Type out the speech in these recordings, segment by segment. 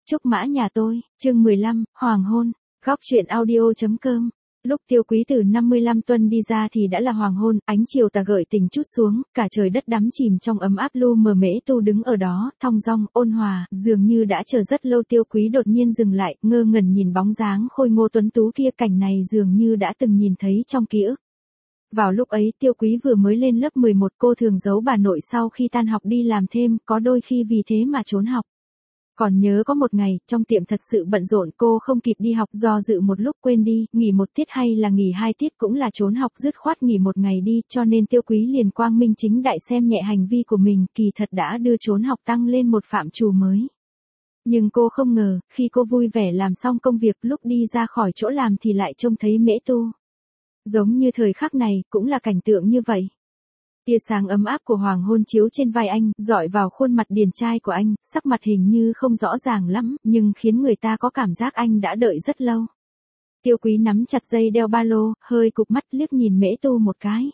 Trúc Mã nhà tôi, chương 15, Hoàng hôn, góc truyện audio.com. Lúc Tiêu Quý từ 55 tuần đi ra thì đã là hoàng hôn, ánh chiều tà gợi tình chút xuống, cả trời đất đắm chìm trong ấm áp. Lu Mờ Mễ Tu đứng ở đó, thong dong, ôn hòa, dường như đã chờ rất lâu. Tiêu Quý đột nhiên dừng lại, ngơ ngẩn nhìn bóng dáng khôi ngô tuấn tú kia, cảnh này dường như đã từng nhìn thấy trong ký ức. Vào lúc ấy Tiêu Quý vừa mới lên lớp 11, cô thường giấu bà nội sau khi tan học đi làm thêm, có đôi khi vì thế mà trốn học. Còn nhớ có một ngày, trong tiệm thật sự bận rộn, cô không kịp đi học, do dự một lúc quên đi, nghỉ một tiết hay là nghỉ 2 tiết cũng là trốn học, dứt khoát nghỉ một ngày đi, cho nên Tiêu Quý liền quang minh chính đại xem nhẹ hành vi của mình, kỳ thật đã đưa trốn học tăng lên một phạm trù mới. Nhưng cô không ngờ, khi cô vui vẻ làm xong công việc, lúc đi ra khỏi chỗ làm thì lại trông thấy Mễ Tu. Giống như thời khắc này, cũng là cảnh tượng như vậy. Tia sáng ấm áp của hoàng hôn chiếu trên vai anh, dọi vào khuôn mặt điển trai của anh, sắc mặt hình như không rõ ràng lắm, nhưng khiến người ta có cảm giác anh đã đợi rất lâu. Tiêu Quý nắm chặt dây đeo ba lô, hơi cụp mắt liếc nhìn Mễ Tu một cái.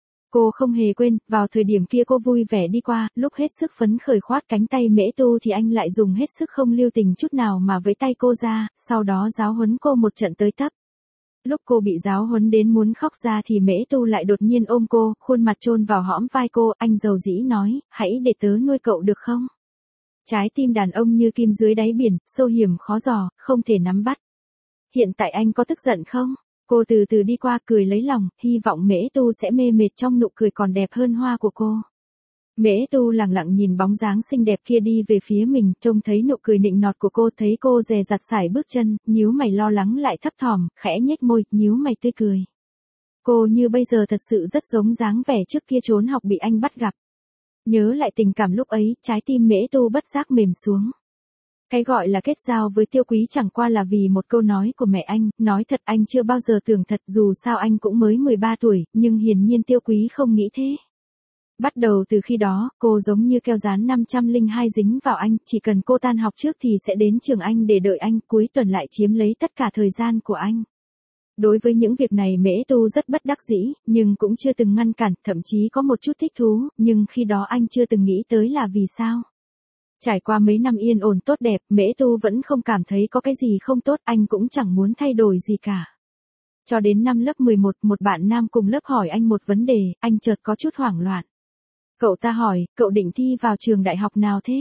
Cô không hề quên, vào thời điểm kia cô vui vẻ đi qua, lúc hết sức phấn khởi khoát cánh tay Mễ Tu thì anh lại dùng hết sức không lưu tình chút nào mà vẫy tay cô ra, sau đó giáo huấn cô một trận tới tấp. Lúc cô bị giáo huấn đến muốn khóc ra thì Mễ Tu lại đột nhiên ôm cô, khuôn mặt chôn vào hõm vai cô, anh dầu dĩ nói, hãy để tớ nuôi cậu được không? Trái tim đàn ông như kim dưới đáy biển, sâu hiểm khó dò, không thể nắm bắt. Hiện tại anh có tức giận không? Cô từ từ đi qua cười lấy lòng, hy vọng Mễ Tu sẽ mê mệt trong nụ cười còn đẹp hơn hoa của cô. Mễ Tu lặng lặng nhìn bóng dáng xinh đẹp kia đi về phía mình, trông thấy nụ cười nịnh nọt của cô, thấy cô dè dặt sải bước chân, nhíu mày lo lắng lại thấp thỏm, khẽ nhếch môi, nhíu mày tươi cười. Cô như bây giờ thật sự rất giống dáng vẻ trước kia trốn học bị anh bắt gặp. Nhớ lại tình cảm lúc ấy, trái tim Mễ Tu bất giác mềm xuống. Cái gọi là kết giao với Tiêu Quý chẳng qua là vì một câu nói của mẹ anh, nói thật anh chưa bao giờ tưởng thật, dù sao anh cũng mới 13 tuổi, nhưng hiển nhiên Tiêu Quý không nghĩ thế. Bắt đầu từ khi đó, cô giống như keo dán 502 dính vào anh, chỉ cần cô tan học trước thì sẽ đến trường anh để đợi anh, cuối tuần lại chiếm lấy tất cả thời gian của anh. Đối với những việc này Mễ Tu rất bất đắc dĩ, nhưng cũng chưa từng ngăn cản, thậm chí có một chút thích thú, nhưng khi đó anh chưa từng nghĩ tới là vì sao. Trải qua mấy năm yên ổn tốt đẹp, Mễ Tu vẫn không cảm thấy có cái gì không tốt, anh cũng chẳng muốn thay đổi gì cả. Cho đến năm lớp 11, một bạn nam cùng lớp hỏi anh một vấn đề, anh chợt có chút hoảng loạn. Cậu ta hỏi, cậu định thi vào trường đại học nào thế?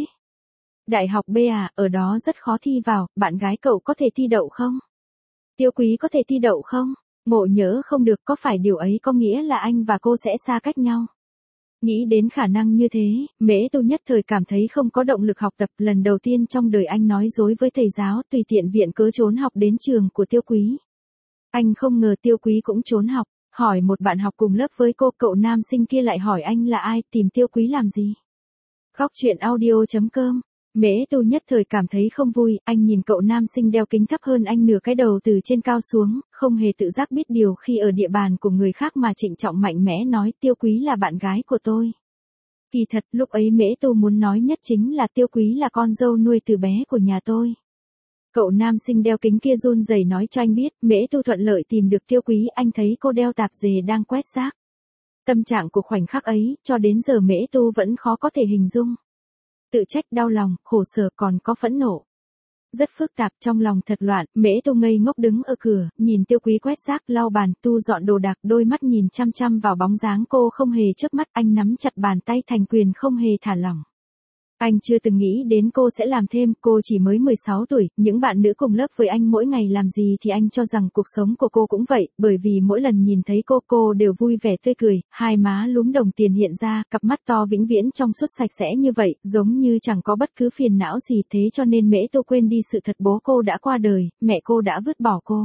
Đại học B à, ở đó rất khó thi vào, bạn gái cậu có thể thi đậu không? Tiêu Quý có thể thi đậu không? Ngộ nhỡ không được, có phải điều ấy có nghĩa là anh và cô sẽ xa cách nhau? Nghĩ đến khả năng như thế, Mễ Tu nhất thời cảm thấy không có động lực học tập, lần đầu tiên trong đời anh nói dối với thầy giáo, tùy tiện viện cớ trốn học đến trường của Tiêu Quý. Anh không ngờ Tiêu Quý cũng trốn học. Hỏi một bạn học cùng lớp với cô, cậu nam sinh kia lại hỏi anh là ai, tìm Tiêu Quý làm gì? Góc truyện audio.com. Mễ Tu nhất thời cảm thấy không vui, anh nhìn cậu nam sinh đeo kính thấp hơn anh nửa cái đầu từ trên cao xuống, không hề tự giác biết điều khi ở địa bàn của người khác mà trịnh trọng mạnh mẽ nói Tiêu Quý là bạn gái của tôi. Kỳ thật, lúc ấy Mễ Tu muốn nói nhất chính là Tiêu Quý là con dâu nuôi từ bé của nhà tôi. Cậu nam sinh đeo kính kia run rẩy nói cho anh biết, Mễ Tu thuận lợi tìm được Tiêu Quý, anh thấy cô đeo tạp dề đang quét rác. Tâm trạng của khoảnh khắc ấy, cho đến giờ Mễ Tu vẫn khó có thể hình dung. Tự trách, đau lòng, khổ sở, còn có phẫn nộ. Rất phức tạp, trong lòng thật loạn, Mễ Tu ngây ngốc đứng ở cửa, nhìn Tiêu Quý quét rác, lau bàn, tu dọn đồ đạc, đôi mắt nhìn chăm chăm vào bóng dáng cô không hề chớp mắt, anh nắm chặt bàn tay thành quyền không hề thả lỏng. Anh chưa từng nghĩ đến cô sẽ làm thêm, cô chỉ mới 16 tuổi, những bạn nữ cùng lớp với anh mỗi ngày làm gì thì anh cho rằng cuộc sống của cô cũng vậy, bởi vì mỗi lần nhìn thấy cô đều vui vẻ tươi cười, hai má lúm đồng tiền hiện ra, cặp mắt to vĩnh viễn trong suốt sạch sẽ như vậy, giống như chẳng có bất cứ phiền não gì, thế cho nên Mễ Tu quên đi sự thật bố cô đã qua đời, mẹ cô đã vứt bỏ cô.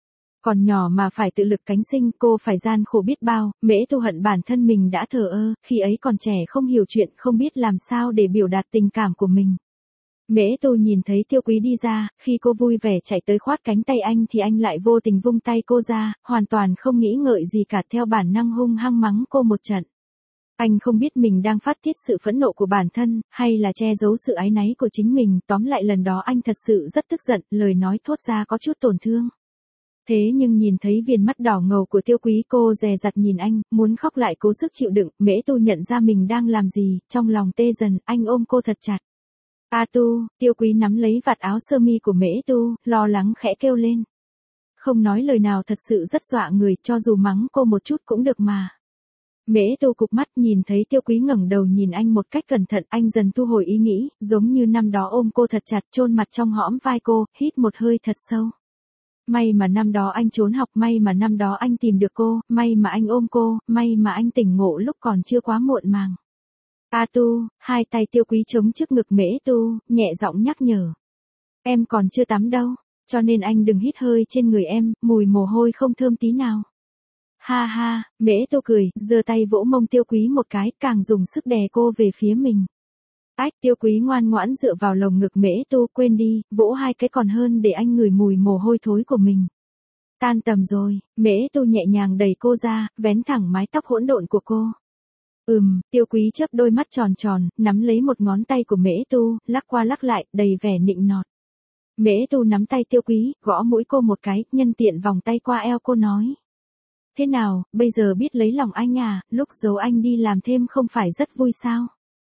Còn nhỏ mà phải tự lực cánh sinh, cô phải gian khổ biết bao, Mễ Tu hận bản thân mình đã thờ ơ, khi ấy còn trẻ không hiểu chuyện, không biết làm sao để biểu đạt tình cảm của mình. Mễ Tu nhìn thấy Tiêu Quý đi ra, khi cô vui vẻ chạy tới khoát cánh tay anh thì anh lại vô tình vung tay cô ra, hoàn toàn không nghĩ ngợi gì cả, theo bản năng hung hăng mắng cô một trận. Anh không biết mình đang phát tiết sự phẫn nộ của bản thân, hay là che giấu sự áy náy của chính mình, tóm lại lần đó anh thật sự rất tức giận, lời nói thốt ra có chút tổn thương. Thế nhưng nhìn thấy viền mắt đỏ ngầu của Tiêu Quý, cô dè dặt nhìn anh, muốn khóc lại cố sức chịu đựng, Mễ Tu nhận ra mình đang làm gì, trong lòng tê dần, anh ôm cô thật chặt. A Tu, Tiêu Quý nắm lấy vạt áo sơ mi của Mễ Tu, lo lắng khẽ kêu lên. Không nói lời nào thật sự rất dọa người, cho dù mắng cô một chút cũng được mà. Mễ Tu cụp mắt nhìn thấy Tiêu Quý ngẩng đầu nhìn anh một cách cẩn thận, anh dần thu hồi ý nghĩ, giống như năm đó ôm cô thật chặt, chôn mặt trong hõm vai cô, hít một hơi thật sâu. May mà năm đó anh trốn học, may mà năm đó anh tìm được cô, may mà anh ôm cô, may mà anh tỉnh ngộ lúc còn chưa quá muộn màng. A Tu, hai tay Tiêu Quý chống trước ngực Mễ Tu, nhẹ giọng nhắc nhở. Em còn chưa tắm đâu, cho nên anh đừng hít hơi trên người em, mùi mồ hôi không thơm tí nào. Ha ha, Mễ Tu cười, giơ tay vỗ mông Tiêu Quý một cái, càng dùng sức đè cô về phía mình. Ách, Tiêu Quý ngoan ngoãn dựa vào lồng ngực Mễ Tu, quên đi, vỗ hai cái còn hơn để anh ngửi mùi mồ hôi thối của mình. Tan tầm rồi, Mễ Tu nhẹ nhàng đẩy cô ra, vén thẳng mái tóc hỗn độn của cô. Tiêu Quý chớp đôi mắt tròn tròn, nắm lấy một ngón tay của Mễ Tu, lắc qua lắc lại, đầy vẻ nịnh nọt. Mễ Tu nắm tay Tiêu Quý, gõ mũi cô một cái, nhân tiện vòng tay qua eo cô nói. Thế nào, bây giờ biết lấy lòng anh à, lúc giấu anh đi làm thêm không phải rất vui sao?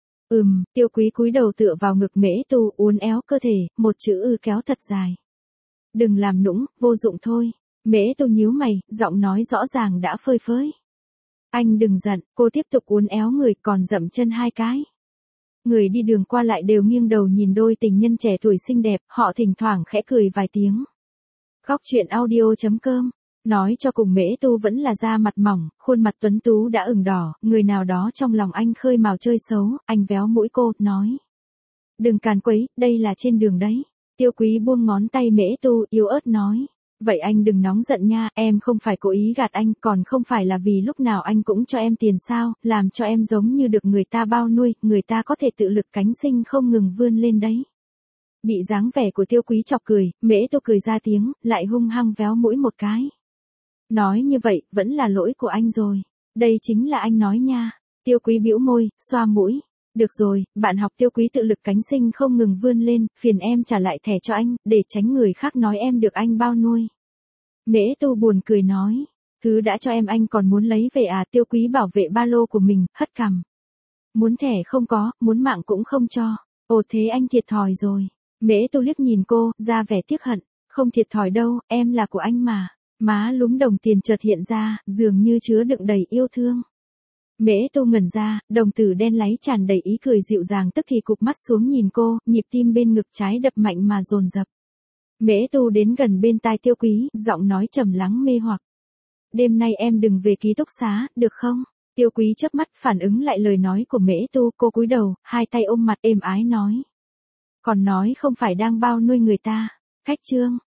Tiêu Quý cúi đầu tựa vào ngực Mễ Tu, uốn éo cơ thể, một chữ kéo thật dài. Đừng làm nũng, vô dụng thôi. Mễ Tu nhíu mày, giọng nói rõ ràng đã phơi phới. Anh đừng giận, cô tiếp tục uốn éo người, còn dậm chân hai cái. Người đi đường qua lại đều nghiêng đầu nhìn đôi tình nhân trẻ tuổi xinh đẹp, họ thỉnh thoảng khẽ cười vài tiếng. Góc truyện audio.com. Nói cho cùng Mễ Tu vẫn là da mặt mỏng, khuôn mặt tuấn tú đã ửng đỏ, người nào đó trong lòng anh khơi mào chơi xấu, anh véo mũi cô, nói. Đừng càn quấy, đây là trên đường đấy. Tiêu Quý buông ngón tay Mễ Tu, yếu ớt nói. Vậy anh đừng nóng giận nha, em không phải cố ý gạt anh, còn không phải là vì lúc nào anh cũng cho em tiền sao, làm cho em giống như được người ta bao nuôi, người ta có thể tự lực cánh sinh không ngừng vươn lên đấy. Bị dáng vẻ của Tiêu Quý chọc cười, Mễ Tu cười ra tiếng, lại hung hăng véo mũi một cái. Nói như vậy, vẫn là lỗi của anh rồi. Đây chính là anh nói nha. Tiêu Quý bĩu môi, xoa mũi. Được rồi, bạn học Tiêu Quý tự lực cánh sinh không ngừng vươn lên, phiền em trả lại thẻ cho anh, để tránh người khác nói em được anh bao nuôi. Mễ Tu buồn cười nói. Thứ đã cho em anh còn muốn lấy về à? Tiêu Quý bảo vệ ba lô của mình, hất cằm. Muốn thẻ không có, muốn mạng cũng không cho. Ồ thế anh thiệt thòi rồi. Mễ Tu liếc nhìn cô, ra vẻ tiếc hận. Không thiệt thòi đâu, em là của anh mà. Má lúm đồng tiền chợt hiện ra, dường như chứa đựng đầy yêu thương. Mễ Tu ngẩn ra, đồng tử đen láy tràn đầy ý cười dịu dàng, tức thì cụp mắt xuống nhìn cô, nhịp tim bên ngực trái đập mạnh mà dồn dập. Mễ Tu đến gần bên tai Tiêu Quý, giọng nói trầm lắng mê hoặc. Đêm nay em đừng về ký túc xá, được không? Tiêu Quý chớp mắt phản ứng lại lời nói của Mễ Tu, cô cúi đầu, hai tay ôm mặt êm ái nói. Còn nói không phải đang bao nuôi người ta. Khách trương.